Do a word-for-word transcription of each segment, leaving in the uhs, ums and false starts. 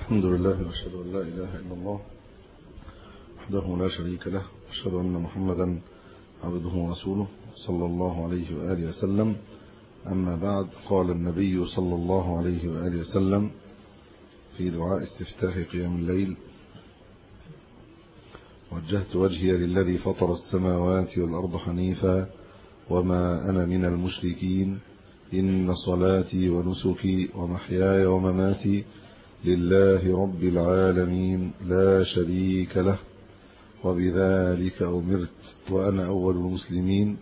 الحمد لله وأشهد أن لا إله إلا الله وحده لا شريك له، وأشهد أن محمدا عبده ورسوله صلى الله عليه وآله وسلم. أما بعد، قال النبي صلى الله عليه وآله وسلم في دعاء استفتاح قيام الليل: وجهت وجهي للذي فطر السماوات والأرض حنيفا وما أنا من المشركين، إن صلاتي ونسكي ومحياي ومماتي لله رب العالمين لا شريك له، وبذلك أمرت وأنا أول المسلمين.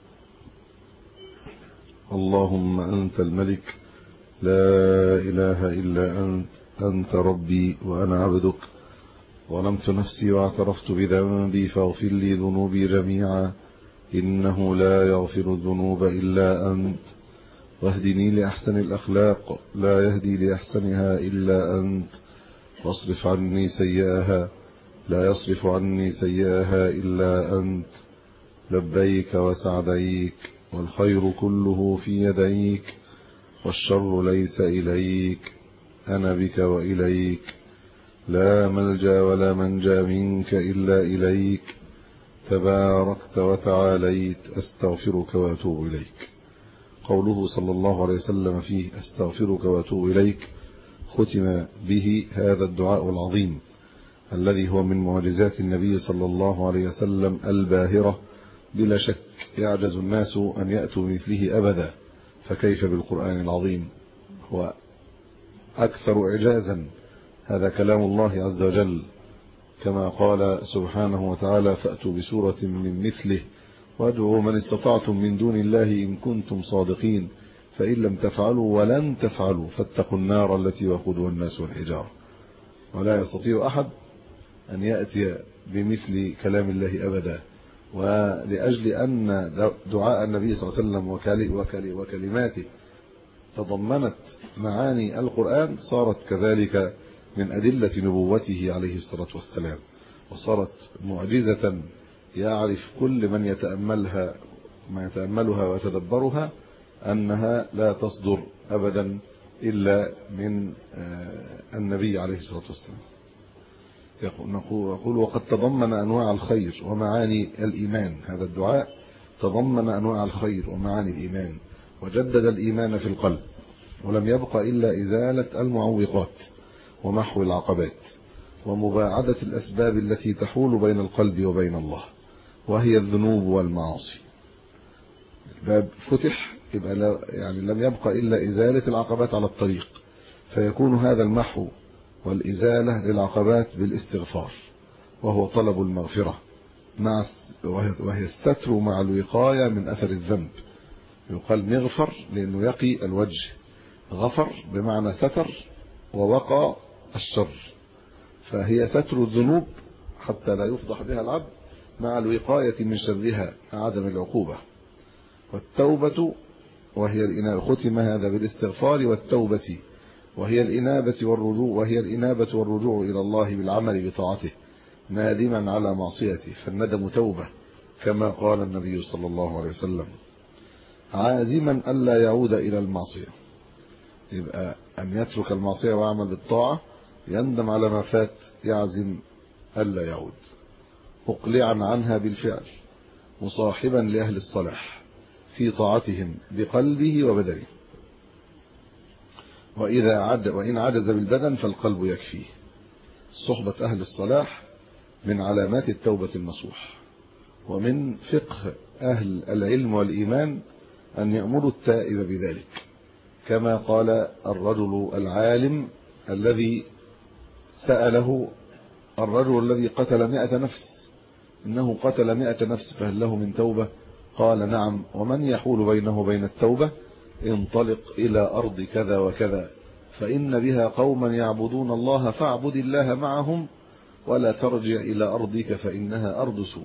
اللهم أنت الملك لا إله إلا أنت، أنت ربي وأنا عبدك، ظلمت نفسي واعترفت بذنبي فاغفر لي ذنوبي جميعا، إنه لا يغفر الذنوب إلا أنت، واهدني لأحسن الأخلاق لا يهدي لأحسنها إلا أنت، واصرف عني سيئها لا يصرف عني سيئها إلا أنت، لبيك وسعديك والخير كله في يديك، والشر ليس إليك، أنا بك وإليك، لا ملجأ ولا منجا منك إلا إليك، تباركت وتعاليت، أستغفرك وأتوب إليك. قوله صلى الله عليه وسلم فيه أستغفرك وأتوب إليك ختم به هذا الدعاء العظيم الذي هو من معجزات النبي صلى الله عليه وسلم الباهرة، بلا شك يعجز الناس أن يأتوا مثله أبدا، فكيف بالقرآن العظيم؟ هو أكثر إعجازا، هذا كلام الله عز وجل، كما قال سبحانه وتعالى: فأتوا بسورة من مثله وادعوا من استطعتم من دون الله إن كنتم صادقين، فإن لم تفعلوا ولن تفعلوا فاتقوا النار التي وقودها الناس والحجارة. ولا يستطيع أحد أن يأتي بمثل كلام الله أبدا. ولأجل أن دعاء النبي صلى الله عليه وسلم وكلماته تضمنت معاني القرآن صارت كذلك من أدلة نبوته عليه الصلاة والسلام، وصارت معجزة يعرف كل من يتأملها ما يتأملها ويتدبرها أنها لا تصدر أبدا إلا من النبي عليه الصلاة والسلام. يقول: وقد تضمن أنواع الخير ومعاني الإيمان. هذا الدعاء تضمن أنواع الخير ومعاني الإيمان، وجدد الإيمان في القلب، ولم يبق إلا إزالة المعوقات ومحو العقبات ومباعدة الأسباب التي تحول بين القلب وبين الله، وهي الذنوب والمعاصي. الباب فتح، يبقى يعني لم يبق إلا إزالة العقبات على الطريق، فيكون هذا المحو والإزالة للعقبات بالاستغفار، وهو طلب المغفرة مع وهي الستر مع الوقاية من أثر الذنب. يقال مغفر لأنه يقي الوجه، غفر بمعنى ستر، ووقى الشر، فهي ستر الذنوب حتى لا يفضح بها العبد مع الوقاية من شرها عدم العقوبة. والتوبة وهي الإنابة، ختم هذا بالاستغفار والتوبة وهي الإنابة والرجوع وهي الإنابة والرجوع إلى الله بالعمل بطاعته نادما على معصيته، فالندم توبة كما قال النبي صلى الله عليه وسلم، عازما ألا يعود إلى المعصية. يبقى أن يترك المعصية ويعمل بالطاعة، يندم على ما فات، يعزم ألا يعود، مقلعا عنها بالفعل، مصاحبا لأهل الصلاح في طاعتهم بقلبه وبدنه، وإذا عد وإن عجز بالبدن فالقلب يكفيه. صحبة أهل الصلاح من علامات التوبة النصوح، ومن فقه أهل العلم والإيمان أن يأمروا التائب بذلك، كما قال الرجل العالم الذي سأله الرجل الذي قتل مئة نفس: إنه قتل مئة نفس فهل له من توبة؟ قال: نعم، ومن يحول بينه وبين التوبة؟ انطلق إلى أرض كذا وكذا فإن بها قوما يعبدون الله فاعبد الله معهم، ولا ترجع إلى أرضك فإنها أرض سوء.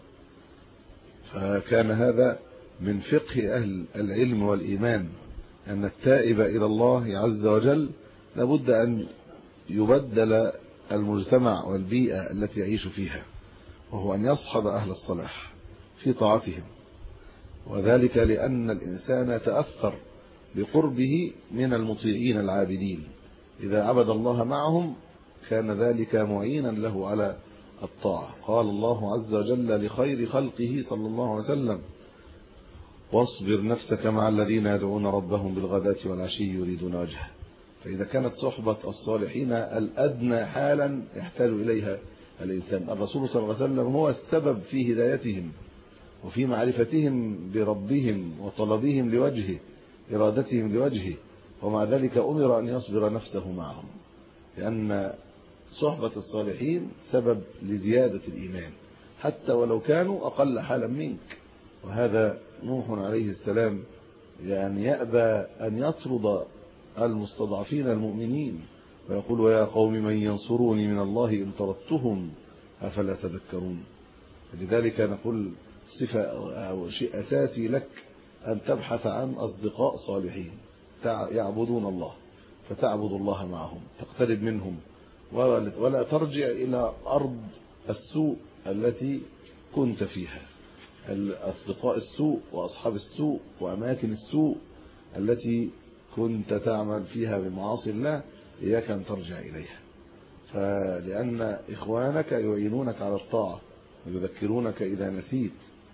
فكان هذا من فقه أهل العلم والإيمان، أن التائب إلى الله عز وجل لابد أن يبدل المجتمع والبيئة التي يعيش فيها، وهو أن يصحب أهل الصلاح في طاعتهم، وذلك لأن الإنسان تأثر بقربه من المطيعين العابدين، إذا عبد الله معهم كان ذلك معينا له على الطاعة. قال الله عز وجل لخير خلقه صلى الله عليه وسلم: واصبر نفسك مع الذين يدعون ربهم بالغداة والعشي يريدون وجهه. فإذا كانت صحبة الصالحين الأدنى حالا يحتاج إليها الإنسان، الرسول صلى الله عليه وسلم هو السبب في هدايتهم وفي معرفتهم بربهم وطلبهم لوجهه، إرادتهم لوجهه، ومع ذلك أمر أن يصبر نفسه معهم، لأن صحبة الصالحين سبب لزيادة الإيمان حتى ولو كانوا أقل حالا منك. وهذا نوح عليه السلام يعني يأبى أن يطرد المستضعفين المؤمنين ويقول: يا قوم من ينصروني من الله إن طردتهم أفلا تذكرون. لذلك نقول صفة أو شيء أساسي لك أن تبحث عن أصدقاء صالحين يعبدون الله، فتعبد الله معهم، تقترب منهم، ولا ترجع إلى أرض السوء التي كنت فيها، أصدقاء السوء وأصحاب السوء وأماكن السوء التي كنت تعمل فيها بمعاصي الله، إياك أن ترجع إليها. فلأن إخوانك يعينونك على الطاعة ويذكرونك إذا نسيت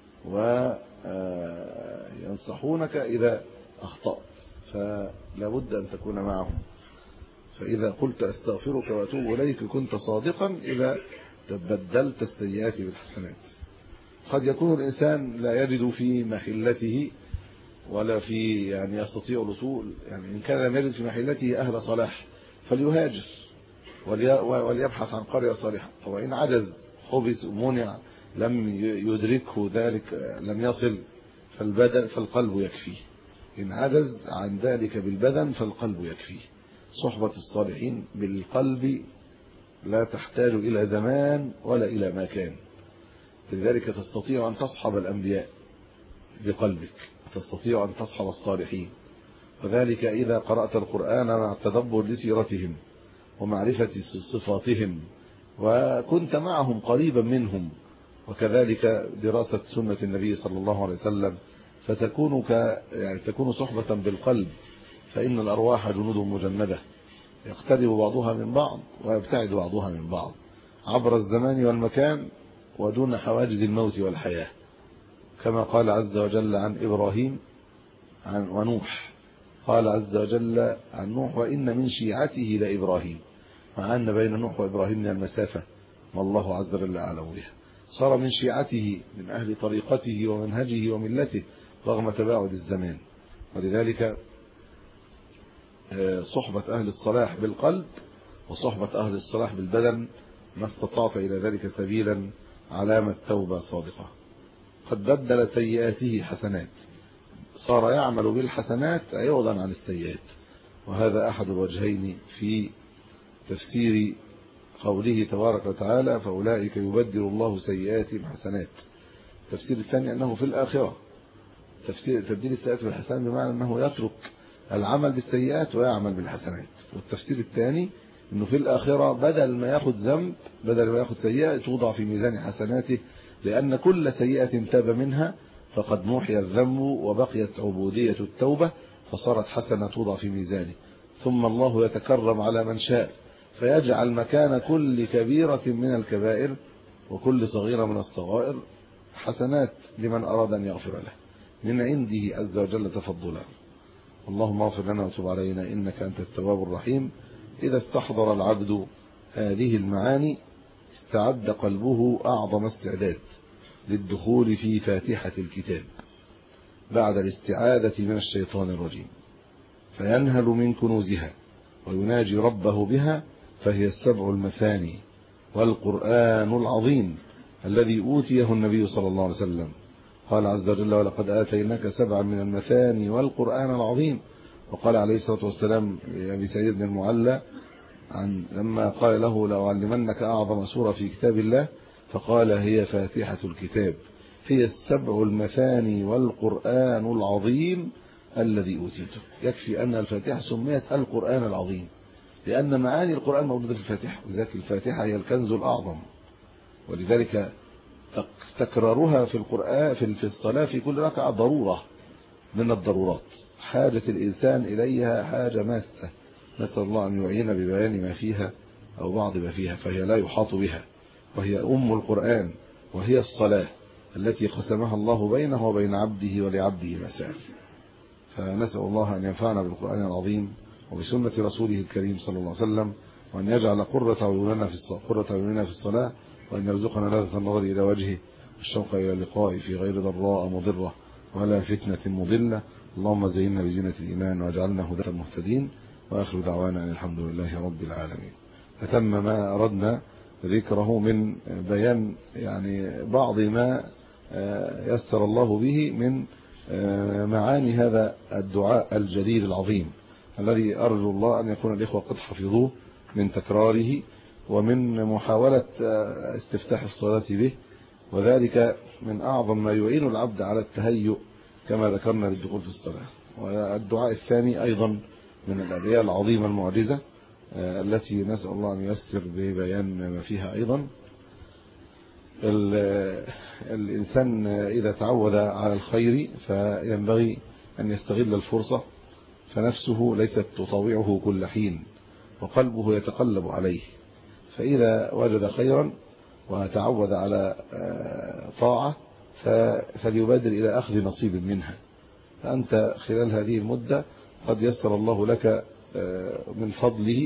وينصحونك إذا أخطأت، فلا بد أن تكون معهم. فإذا قلت أستغفرك وأتوب إليك كنت صادقا إذا تبدلت السيئات بالحسنات. قد يكون الإنسان لا يجد في محلته ولا في يعني يستطيع الوصول، يعني إن كان لم يجد في محلته أهل صلاح فليهاجر وليبحث عن قرية صالحة، وإن عجز حبس ومنع لم يدركه ذلك لم يصل فالبدن فالقلب يكفيه، إن عجز عن ذلك بالبدن فالقلب يكفيه. صحبة الصالحين بالقلب لا تحتاج إلى زمان ولا إلى مكان، لذلك تستطيع أن تصحب الأنبياء بقلبك، تستطيع أن تصحب الصالحين، وذلك إذا قرأت القرآن مع التدبر لسيرتهم ومعرفة صفاتهم وكنت معهم قريبا منهم، وكذلك دراسة سنة النبي صلى الله عليه وسلم، فتكون ك يعني تكون صحبة بالقلب، فإن الأرواح جنود مجندة يقترب بعضها من بعض ويبتعد بعضها من بعض عبر الزمان والمكان ودون حواجز الموت والحياة، كما قال عز وجل عن إبراهيم عن ونوح. قال عز وجل عن نوح: وإن من شيعته لإبراهيم، مع أن بين نوح وإبراهيم من المسافة والله عز وجل أعلم بها. صار من شيعته من أهل طريقته ومنهجه وملته رغم تباعد الزمان. ولذلك صحبة أهل الصلاح بالقلب وصحبة أهل الصلاح بالبدن ما استطعت إلى ذلك سبيلا علامة توبة صادقة. قد بدل سيئاته حسنات، صار يعمل بالحسنات عوضا عن السيئات، وهذا أحد الوجهين في تفسير قوله تبارك وتعالى: فأولئك يبدل الله سيئاتهم حسنات. التفسير الثاني أنه في الآخرة تفسير تبديل السيئات بالحسنات بمعنى أنه يترك العمل بالسيئات ويعمل بالحسنات. والتفسير الثاني أنه في الآخرة بدل ما يأخذ ذنب بدل ما يأخذ سيئة توضع في ميزان حسناته، لأن كل سيئة تاب منها فقد محي الذنب وبقيت عبودية التوبة فصارت حسنة توضع في ميزانه. ثم الله يتكرم على من شاء فيجعل مكان كل كبيرة من الكبائر وكل صغيرة من الصغائر حسنات لمن أراد أن يغفر له من عنده عز وجل تفضلا. اللهم اغفر لنا وتب علينا إنك أنت التواب الرحيم. إذا استحضر العبد هذه المعاني استعد قلبه أعظم استعداد للدخول في فاتحة الكتاب بعد الاستعاذة من الشيطان الرجيم، فينهل من كنوزها ويناجي ربه بها، فهي السبع المثاني والقرآن العظيم الذي أوتيه النبي صلى الله عليه وسلم. قال عز وجل: ولقد آتيناك سبعا من المثاني والقرآن العظيم. وقال عليه الصلاة والسلام لأبي سعيد بن المعلى عن لما قال له: لأعلمنك أعظم سورة في كتاب الله، فقال: هي فاتحة الكتاب، هي السبع المثاني والقرآن العظيم الذي أوتيته. يكفي أن الفاتحة سميت القرآن العظيم لأن معاني القرآن موجودة في الفاتحة، وذلك الفاتحة هي الكنز الأعظم، ولذلك تكرارها في القرآن في الصلاة في كل ركعة ضرورة من الضرورات، حاجة الإنسان إليها حاجة ماسة. نسأل الله أن يعين ببيان ما فيها أو بعض ما فيها، فهي لا يحاط بها، وهي أم القرآن، وهي الصلاة التي قسمها الله بينه وبين عبده ولعبده ما سأل. فنسأل الله أن ينفعنا بالقرآن العظيم وبسنة رسوله الكريم صلى الله عليه وسلم، وأن يجعل قرة عيوننا في الصلاة قرة عيوننا في الصلاة، وأن يرزقنا لذة النظر إلى وجهه والشوق إلى لقائه في غير ضراء مضرة ولا فتنة مضلة. اللهم زينا بزينة الإيمان واجعلنا هداة مهتدين، وآخر دعوانا أن الحمد لله رب العالمين. فتم ما أردنا ذكره من بيان يعني بعض ما يسر الله به من معاني هذا الدعاء الجليل العظيم، الذي أرجو الله أن يكون الإخوة قد حفظوه من تكراره ومن محاولة استفتاح الصلاة به، وذلك من أعظم ما يعين العبد على التهيؤ كما ذكرنا للدخول في الصلاة. والدعاء الثاني أيضا من الأدعية العظيمة المعجزة التي نسأل الله أن ييسر ببيان ما فيها أيضا. الإنسان إذا تعود على الخير فينبغي أن يستغل الفرصة، فنفسه ليست تطاوعه كل حين وقلبه يتقلب عليه، فإذا وجد خيرا وتعود على طاعة فليبادر إلى أخذ نصيب منها. فأنت خلال هذه المدة قد يسر الله لك من فضله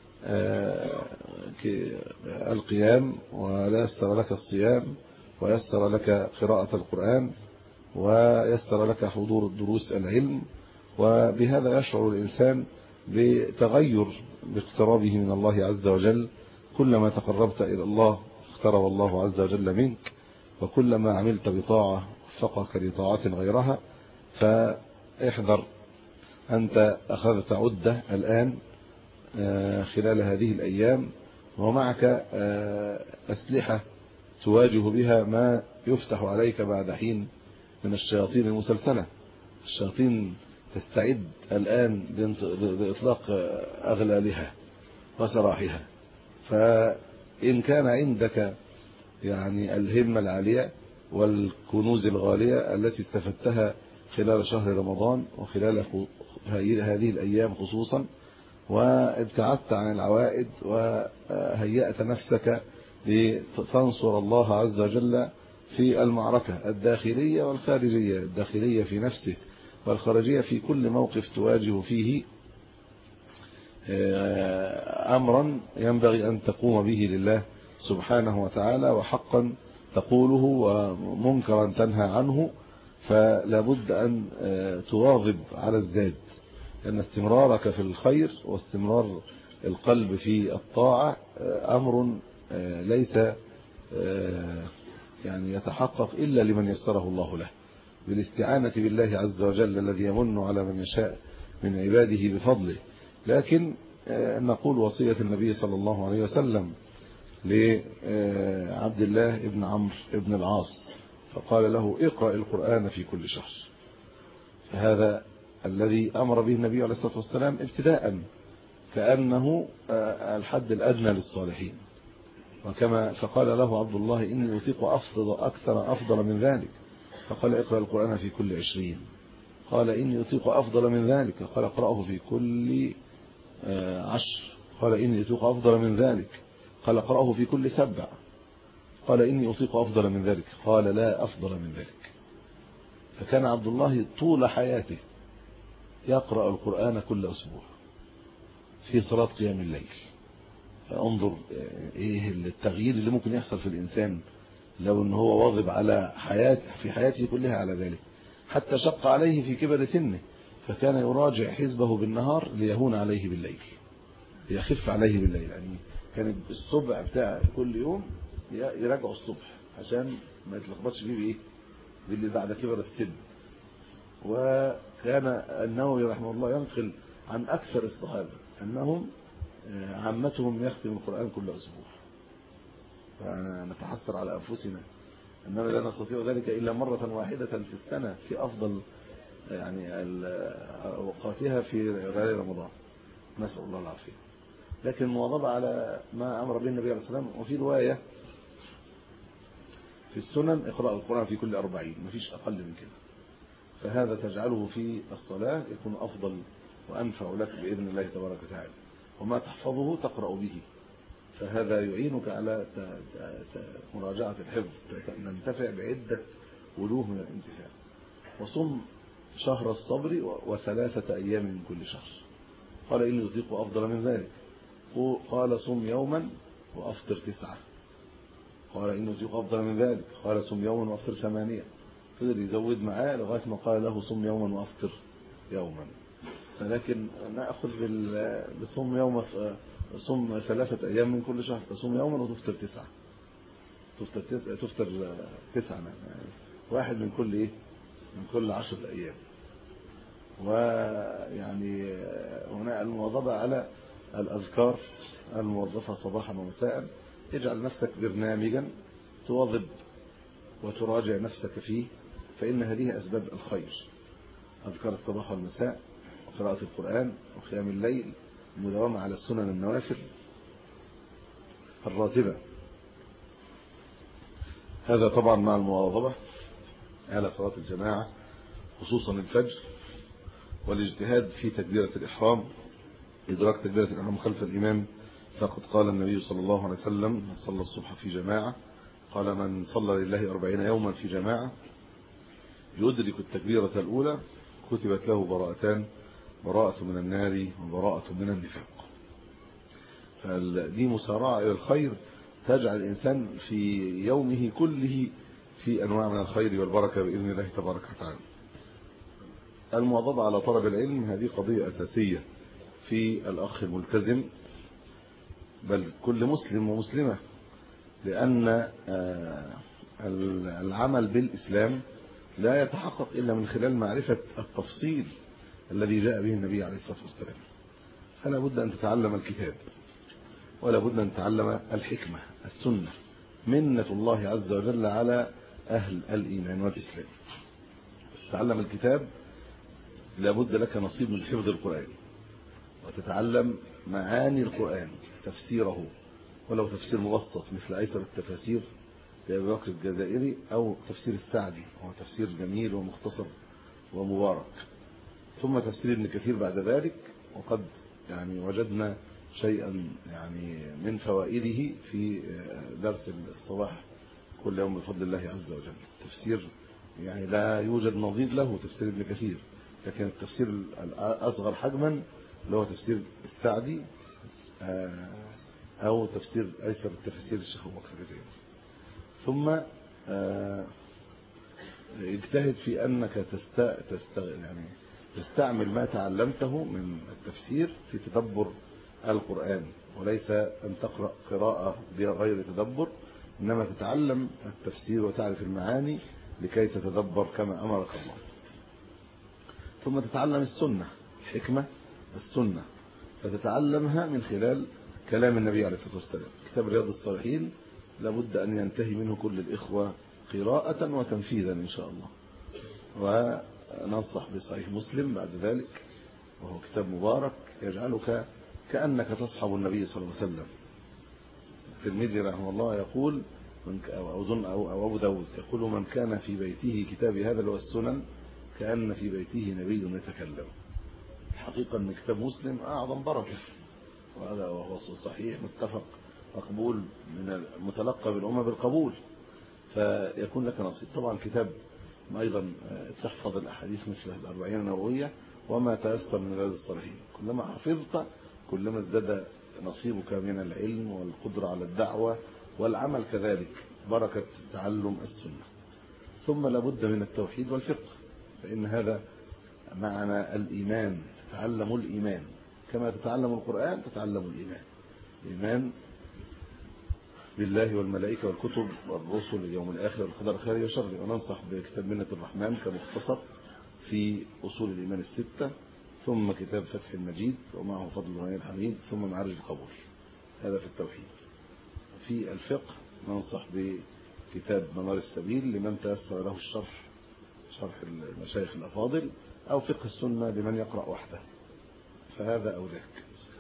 القيام، ويسر لك الصيام، ويسر لك قراءة القرآن، ويسر لك حضور الدروس العلم، وبهذا يشعر الإنسان بتغير باقترابه من الله عز وجل. كلما تقربت إلى الله اقترب الله عز وجل منك، وكلما عملت بطاعة وفقك لطاعات غيرها. فاحذر، أنت أخذت عدة الآن خلال هذه الأيام، ومعك أسلحة تواجه بها ما يفتح عليك بعد حين من الشياطين المسلسلة. الشياطين تستعد الآن لإطلاق أغلالها وسراحها، فإن كان عندك يعني الهمة العالية والكنوز الغالية التي استفدتها خلال شهر رمضان وخلال هذه الأيام خصوصا، وابتعدت عن العوائد وهيأت نفسك لتنصر الله عز وجل في المعركة الداخلية والخارجية، الداخلية في نفسك والخارجية في كل موقف تواجه فيه أمرا ينبغي أن تقوم به لله سبحانه وتعالى وحقا تقوله ومنكرا تنهى عنه، فلا بد أن تواظب على الزاد، لأن استمرارك في الخير واستمرار القلب في الطاعة أمر ليس يعني يتحقق إلا لمن يسره الله له بالاستعانة بالله عز وجل الذي يمن على من يشاء من عباده بفضله. لكن نقول وصية النبي صلى الله عليه وسلم لعبد الله ابن عمرو ابن العاص، فقال له اقرأ القرآن في كل شهر. فهذا الذي أمر به النبي عليه الصلاة والسلام ابتداء، كأنه الحد الأدنى للصالحين. وكما فقال له عبد الله إني أطيق أفضل أكثر أفضل من ذلك، فقال اقرأ القرآن في كل عشرين. قال إني أطيق أفضل من ذلك، قال اقرأه في كل عشر. قال إني أطيق أفضل من ذلك، قال اقرأه في كل سبع. قال إني أطيق أفضل من ذلك، قال لا أفضل من ذلك. فكان عبد الله طول حياته يقرأ القرآن كل أسبوع في صلاة قيام الليل. فانظر إيه التغيير اللي ممكن يحصل في الإنسان لو أنه هو واظب على حياته في حياته كلها على ذلك. حتى شق عليه في كبر سنه، فكان يراجع حزبه بالنهار ليهون عليه بالليل، ليخف عليه بالليل. يعني كان الصبح بتاع كل يوم يراجعوا الصبح عشان ما يتلخبطش فيه بايه باللي بعد كبر السن. وكان النووي رحمه الله ينقل عن أكثر الصحابة أنهم عامتهم يختم القرآن كل أسبوع. فنتحسر على أنفسنا أننا لا نستطيع ذلك إلا مرة واحدة في السنة في أفضل يعني أوقاتها في ليالي رمضان، نسأل الله العافية. لكن المواظبة على ما أمر به النبي عليه الصلاة والسلام. وفي رواية في السنن اقرأ القرآن في كل أربعين، مفيش أقل من كده. فهذا تجعله في الصلاة يكون أفضل وأنفع لك بإذن الله تبارك وتعالى. وما تحفظه تقرأ به فهذا يعينك على مراجعة الحفظ، ننتفع بعدة وجوه من الانتفاع. وصم شهر الصبر وثلاثة أيام من كل شهر. قال إني يطيق أفضل من ذلك. قال صم يوما وأفطر تسعة. قال إنه يطيق أفضل من ذلك. قال صم يوما وأفطر ثمانية. فضل يزود معاه لغاية ما قال له صم يوما وأفطر يوما. لكن نأخذ بصم يوم صم ثلاثة أيام من كل شهر، تصوم يوما وتفطر تسعة. تفطر تسعة تفطر تسعة يعني واحد من كل إيه؟ من كل عشرة أيام. ويعني هنا المواظبة على الأذكار الموظفة صباحا ومساء. اجعل نفسك برنامجا تواظب وتراجع نفسك فيه، فإن هذه أسباب الخير. أذكار الصباح والمساء، وقراءة القرآن، وقيام الليل، المداومة على السنن النوافل الراتبة. هذا طبعا مع المواظبة على صلاة الجماعة خصوصا الفجر، والاجتهاد في تكبيرة الإحرام، إدراك تكبيرة الإحرام خلف الإمام. فقد قال النبي صلى الله عليه وسلم: من صلى الصبح في جماعة، قال: من صلى لله أربعين يوما في جماعة يدرك التكبيرة الأولى كتبت له براءتان، براءة من النار وبراءة من النفاق. فدي مسارعة إلى الخير تجعل الإنسان في يومه كله في أنواع من الخير والبركة بإذن الله تبارك وتعالى. المواظبة على طلب العلم هذه قضية أساسية في الأخ الملتزم، بل كل مسلم ومسلمة، لأن العمل بالإسلام لا يتحقق إلا من خلال معرفة التفصيل الذي جاء به النبي عليه الصلاة والسلام. فلا بد أن تتعلم الكتاب، ولا بد أن تتعلم الحكمة السنة، منة الله عز وجل على أهل الإيمان والإسلام. تتعلم الكتاب، لا بد لك نصيب من حفظ القرآن، وتتعلم معاني القرآن، تفسيره، ولو تفسير مبسط مثل أيسر التفاسير لأبي بكر الجزائري، أو تفسير السعدي، وهو تفسير جميل ومختصر ومبارك. ثم تفسير ابن كثير بعد ذلك، وقد يعني وجدنا شيئا يعني من فوائده في درس الصباح كل يوم بفضل الله عز وجل. تفسير يعني لا يوجد نظير له تفسير ابن كثير، لكن التفسير الأصغر حجما اللي هو تفسير السعدي أو تفسير أيسر التفاسير الشيخ أبو بكر الجزائري. ثم اجتهد في أنك تست... تست... يعني تستعمل ما تعلمته من التفسير في تدبر القرآن، وليس أن تقرأ قراءة بغير تدبر، إنما تتعلم التفسير وتعرف المعاني لكي تتدبر كما أمرك الله. ثم تتعلم السنة، الحكمة السنة، فتتعلمها من خلال كلام النبي عليه الصلاة والسلام. كتاب رياض الصالحين لابد أن ينتهي منه كل الإخوة قراءة وتنفيذا إن شاء الله. وننصح بصحيح مسلم بعد ذلك، وهو كتاب مبارك يجعلك كأنك تصحب النبي صلى الله عليه وسلم. الترمذي رحمه الله يقول، أو أظن أو أبو داود يقول: من كان في بيته كتاب هذا اللي هو السنن كأن في بيته نبي يتكلم. الحقيقة أن كتاب مسلم أعظم بركة، وهذا وهو صحيح متفق مقبول من المتلقى بالأمة بالقبول، فيكون لك نصيب. طبعا كتاب أيضا تحفظ الأحاديث مثل الأربعين النووية وما تيسر من رياض الصالحين. كلما حفظت كلما ازداد نصيبك من العلم والقدرة على الدعوة والعمل كذلك، بركة تعلم السنة. ثم لابد من التوحيد والفقه، فإن هذا معنى الإيمان. تتعلم الإيمان كما تتعلم القرآن، تتعلم الإيمان، الإيمان بالله والملائكة والكتب والرسل واليوم الآخر والقدر خيره وشره. وننصح بكتاب منة الرحمن كمختصر في أصول الإيمان الستة، ثم كتاب فتح المجيد ومعه فضل الغني الحميد، ثم معارج القبول. هذا في التوحيد. في الفقه ننصح بكتاب منار السبيل لمن تيسر له الشرح، شرح المشايخ الأفاضل، أو فقه السنة لمن يقرأ وحده، فهذا أو ذاك.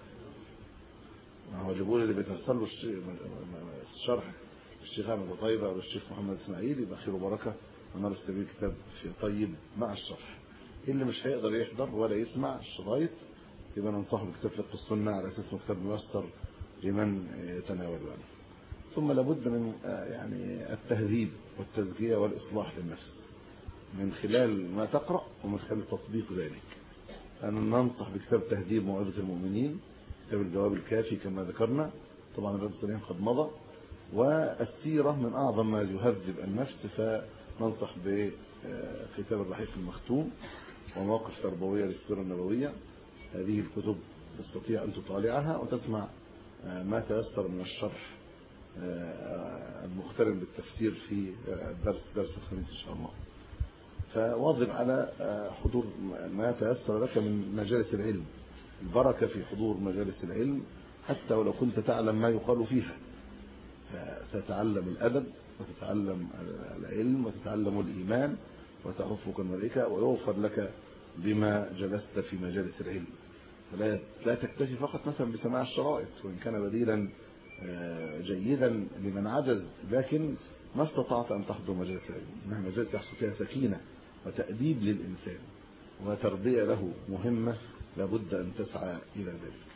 هو جبول اللي بيتيسر له الشرح الشيخ أحمد طيبة أو الشيخ محمد إسماعيل يبقى خير وبركة. منار السبيل كتاب في طيب مع الشرح. اللي مش هيقدر يحضر ولا يسمع الشرايط يبقى ننصحه بكتاب فقه السنة على أساس انه كتاب ميسر لمن يتناولها. ثم لابد من يعني التهذيب والتزكية والإصلاح للنفس من خلال ما تقرأ ومن خلال تطبيق ذلك. أنا ننصح بكتاب تهذيب موعظة المؤمنين، كتاب الجواب الكافي كما ذكرنا، طبعا الرد السليم قد مضى، والسيرة من أعظم ما يهذب النفس، فننصح بكتاب الرحيق المختوم ومواقف تربوية للسيرة النبوية. هذه الكتب تستطيع أن تطالعها وتسمع ما تيسر من الشرح المقترن بالتفسير في درس درس الخميس إن شاء الله. فواظب على حضور ما تيسر لك من مجالس العلم، البركة في حضور مجالس العلم حتى ولو كنت تعلم ما يقال فيها، فتتعلم الأدب وتتعلم العلم وتتعلم الإيمان وتعرفك الملائكة، ويوفر لك بما جلست في مجالس العلم. فلا لا تكتفي فقط مثلا بسماع الشرائط، وإن كان بديلا جيدا لمن عجز، لكن ما استطعت أن تحضر مجالس العلم، إنها مجالس يحصل فيها سكينة وتأديب للإنسان وتربية له مهمة لابد أن تسعى إلى ذلك.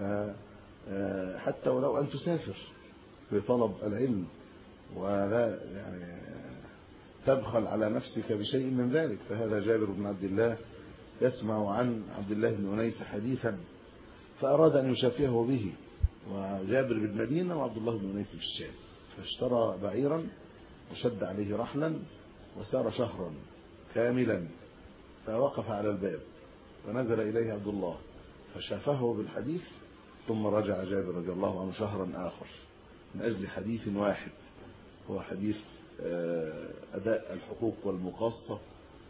فحتى ولو أن تسافر لطلب العلم ولا يعني تبخل على نفسك بشيء من ذلك، فهذا جابر بن عبد الله يسمع عن عبد الله بن أنيس حديثا فأراد أن يشافيه به، وجابر بالمدينة وعبد الله بن أنيس بالشام، فاشترى بعيرا وشد عليه رحلا وسار شهرا كاملا، فوقف على الباب ونزل إليه عبد الله فشافه بالحديث، ثم رجع جابر رضي الله عنه شهرا آخر من أجل حديث واحد، هو حديث أداء الحقوق والمقاصة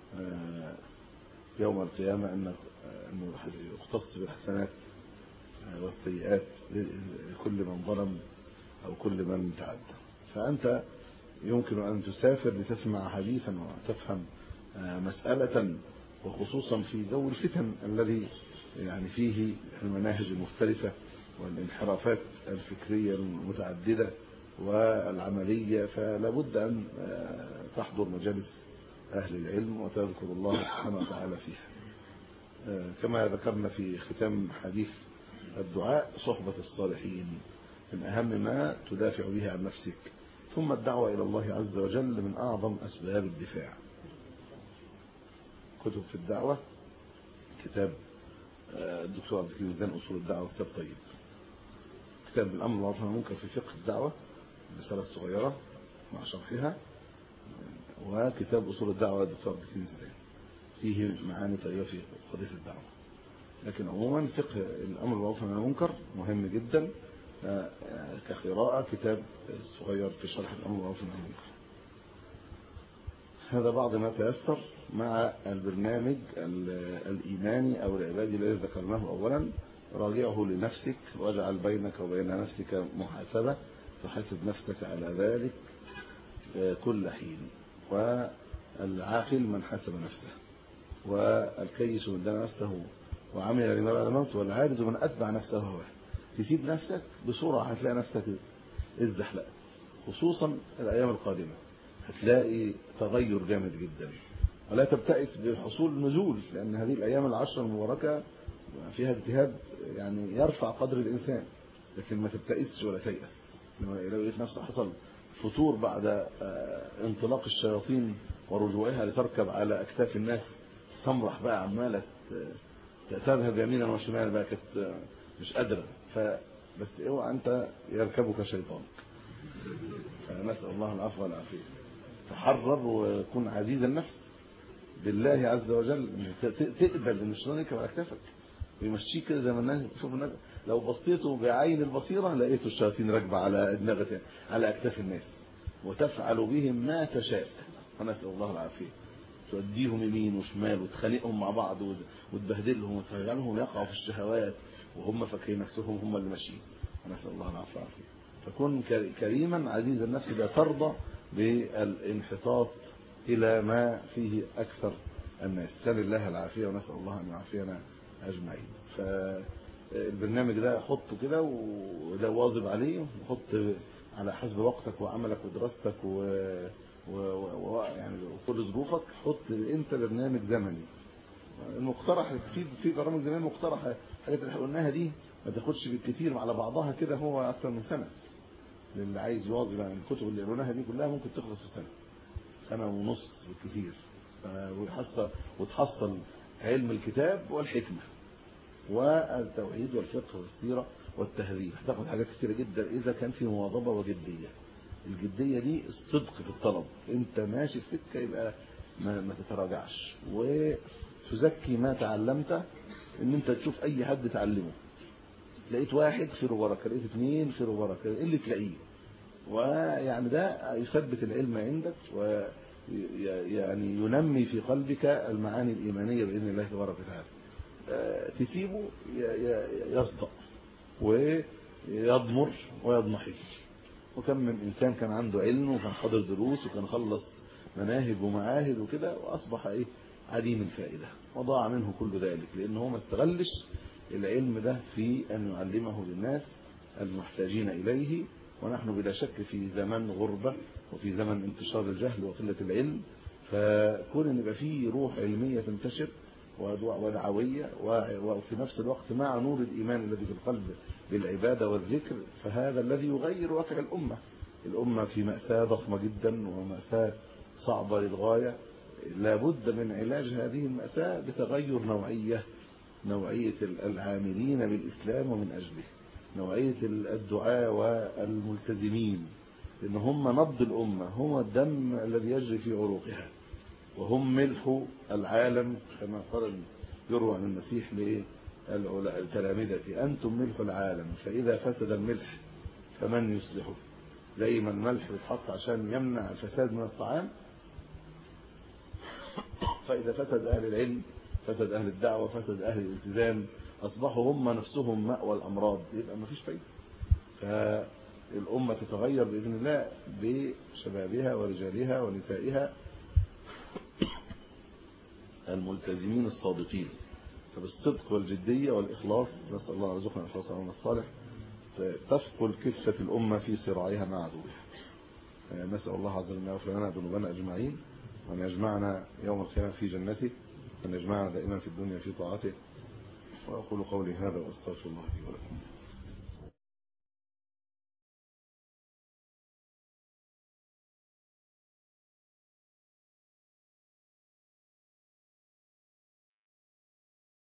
يوم القيامة، أنه يختص بالحسنات والسيئات لكل من ظلم أو كل من تعدى. فأنت يمكن أن تسافر لتسمع حديثا وتفهم مسألة، وخصوصا في جو الفتن الذي يعني فيه المناهج المختلفة والانحرافات الفكرية المتعددة والعملية، فلا بد أن تحضر مجالس أهل العلم وتذكر الله سبحانه وتعالى فيها. كما ذكرنا في ختام حديث الدعاء، صحبة الصالحين من أهم ما تدافع به عن نفسك، ثم الدعوة إلى الله عز وجل من أعظم أسباب الدفاع. كتب في الدعوة، كتاب الدكتور عبد الكريم الزان أصول الدعوة كتاب طيب، كتاب الأمر بالمعروف والنهي عن المنكر في فقه الدعوة رسالة صغيرة مع شرحها، وكتاب أصول الدعوة للدكتور عبد الكريم الزان فيه معاني طيبة في قضية الدعوة. لكن عموما فقه الأمر بالمعروف والنهي عن المنكر مهم جدا كقراءة، كتاب صغير في شرح الأمر بالمعروف والنهي عن المنكر. هذا بعض ما تيسر مع البرنامج الإيماني أو العبادي الذي ذكرناه أولا. راجعه لنفسك واجعل بينك وبين نفسك محاسبة، فحاسب نفسك على ذلك كل حين. والعاقل من حاسب نفسه، والكيس من دان نفسه وعمل لما بعد الموت، والعاجز من أتبع نفسه هواه. تسيب نفسك بسرعة هتلاقي نفسك ازدحلقت، خصوصا الأيام القادمة هتلاقي تغير جامد جدا. ولا تبتئس بحصول نزول، لأن هذه الأيام العشر المباركة فيها اجتهاد يعني يرفع قدر الإنسان، لكن ما تبتئسش ولا تيأس. لو لقيت نفسك حصل فتور بعد انطلاق الشياطين ورجوعها لتركب على أكتاف الناس، تمرح بقى عمالة تذهب يمينا وشمالا بقى، كانت مش قادرة، فبس اوعى أنت يركبك شيطانك. فنسأل الله العفو والعافية. تحرر وكن عزيز النفس بالله عز وجل، تقبل ان الشيطان يركب على اكتافك ويمشيك كده زي ما الناس. شوف الناس لو بصيتوا بعين البصيره لقيتوا الشياطين راكبه على ادمغه على اكتاف الناس، وتفعل بهم ما تشاء، فنسال الله العافيه. توديهم يمين وشمال وتخانقهم مع بعض وتبهدلهم وتجعلهم يقعوا في الشهوات وهم فاكرين نفسهم هم اللي ماشيين، فنسال الله العافيه والعافيه. فكن كريما عزيز النفس، لا ترضى بالانحطاط إلى ما فيه أكثر الناس. سأل الله العافية ونسأل الله أن يعافينا أجمعين. فالبرنامج ده حطه كده ولو واظب عليه، وحط على حسب وقتك وعملك ودراستك و... و... و... يعني وكل ظروفك، حط أنت برنامج زمني المقترح. في في برامج زمان مقترحة، الحاجات اللي قلناها دي ما تاخدش بالكثير على بعضها كده، هو اكتر من سنه للي عايز يواظب. يعني الكتب اللي قروناها دي كلها ممكن تخلص في سنه، سنه ونص بالكثير، وتحصل وتحصل علم الكتاب والحكمه والتوحيد والفقه والسيره والتهذيب. هتاخد حاجات كثيره جدا اذا كان في مواظبه وجديه. الجديه دي الصدق في الطلب، انت ماشي في سكه يبقى ما, ما تتراجعش، وتزكي ما تعلمت. ان انت تشوف اي حد تعلمه، لقيت واحد خير وبركه، لقيت اثنين خير وبركه، اللي تلاقيه. ويعني ده يثبت العلم عندك، ويعني ينمي في قلبك المعاني الإيمانية بإذن الله تبارك وتعالى. تسيبه يصدق ويضمر ويضمحل. وكم من إنسان كان عنده علم وكان حاضر دروس وكان خلص مناهج ومعاهد وكده، وأصبح إيه عديم الفائدة، وضاع منه كل ذلك، لأنه ما استغلش العلم ده في أن يعلمه للناس المحتاجين إليه. ونحن بلا شك في زمن غربة، وفي زمن انتشار الجهل وقلة العلم، فكون ان يبقى فيه روح علمية تنتشر ودعوية، وفي نفس الوقت مع نور الإيمان الذي في القلب بالعبادة والذكر، فهذا الذي يغير واقع الأمة. الأمة في مأساة ضخمة جدا ومأساة صعبة للغاية، لابد من علاج هذه المأساة بتغير نوعية نوعية العاملين بالإسلام ومن أجله، نوعية الدعاء والملتزمين، لأن هم نبض الأمة، هم الدم الذي يجري في عروقها، وهم ملح العالم كما قال يروى عن المسيح للتلامذة: أنتم ملح العالم، فإذا فسد الملح فمن يصلحه. زي ما الملح بيتحط عشان يمنع الفساد من الطعام، فإذا فسد أهل العلم، فسد أهل الدعوة، فسد أهل الالتزام، أصبحوا هم نفسهم مأوى الأمراض، يبقى ما فيش فايدة. فالأمة تتغير بإذن الله بشبابها ورجالها ونسائها الملتزمين الصادقين. فبالصدق والجدية والإخلاص، نسأل الله أن يرزقنا الإخلاص والعمل الصالح، تثقل كفة الأمة في صراعها مع عدوها. نسأل الله عز وجل أن يغفر لنا ذنوبنا أجمعين، وأن يجمعنا يوم القيامة في جنته، وأن يجمعنا دائما في الدنيا في طاعته. وأقول قولي هذا وأستغفر الله لي ولكم.